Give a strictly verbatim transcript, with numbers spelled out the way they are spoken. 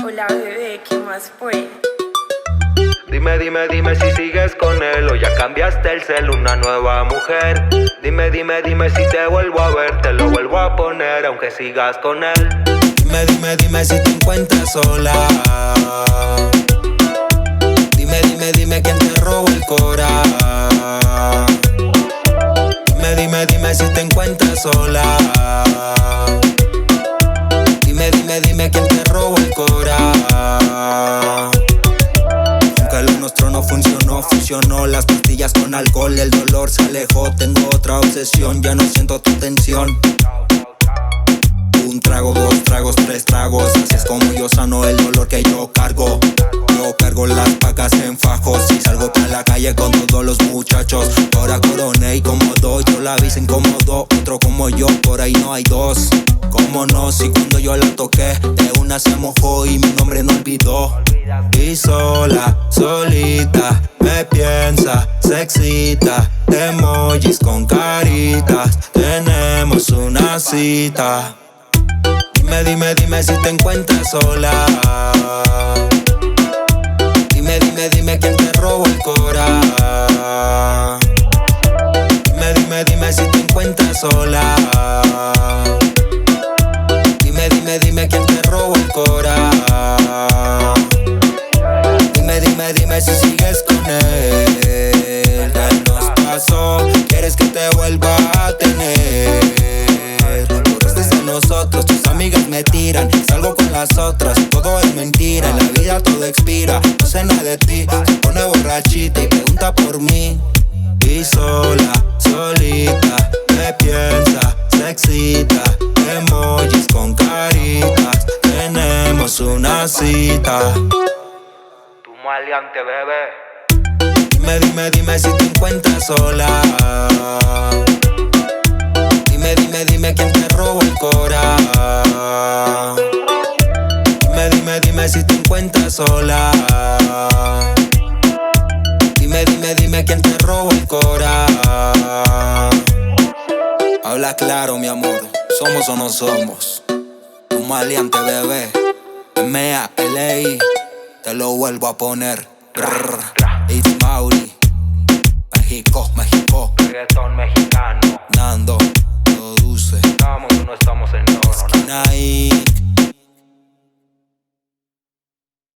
Hola bebé, ¿qué más fue? Dime, dime, dime si sigues con él o ya cambiaste el cel, una nueva mujer. Dime, dime, dime si te vuelvo a ver, te lo vuelvo a poner aunque sigas con él. Dime, dime, dime si te encuentras sola. Dime, dime, dime quién te robó el cora. Dime, dime, dime si te encuentras sola. Dime, dime, dime quién te robó el cora. Aunque lo nuestro no funcionó, funcionó las pastillas con alcohol. El dolor se alejó, tengo otra obsesión, ya no siento tu tensión. Un trago, dos tragos, tres tragos, así es como yo sano el dolor que yo cargo. Yo cargo las pacas en fajos y salgo pa' la calle con todos los muchachos. Ahora coroné y cómodo, yo la vi se incomodó. Otro como yo, por ahí no hay dos. Cómo no, si cuando yo la toqué de una se mojó y mi nombre no olvidó. Y sola, solita, me piensa, se excita. Emojis con caritas, tenemos una cita. Dime, dime, dime si te encuentras sola. Dime, dime, dime quién te robó el cora. Dime, dime, dime si te encuentras sola. Dime, dime, dime quién te robó el cora. Dime, dime, dime si sigues con él. Ya nos pasó, quieres que te vuelva a tener. Nosotros, tus amigas me tiran, salgo con las otras, todo es mentira, en la vida todo expira, no sé nada de ti, se pone borrachita y pregunta por mí. Y sola, solita, me piensa, se excita, emojis con caritas, tenemos una cita. Tu maleante, bebé. Dime, dime, dime si te encuentras sola. Dime, dime, dime quién te robó el cora. Dime, dime, dime si te encuentras sola. Dime, dime, dime quién te robó el cora. Habla claro, mi amor, ¿somos o no somos? Un maleante, bebé. M A L I, te lo vuelvo a poner. Brr, It's Mauri, México, México. Reggaeton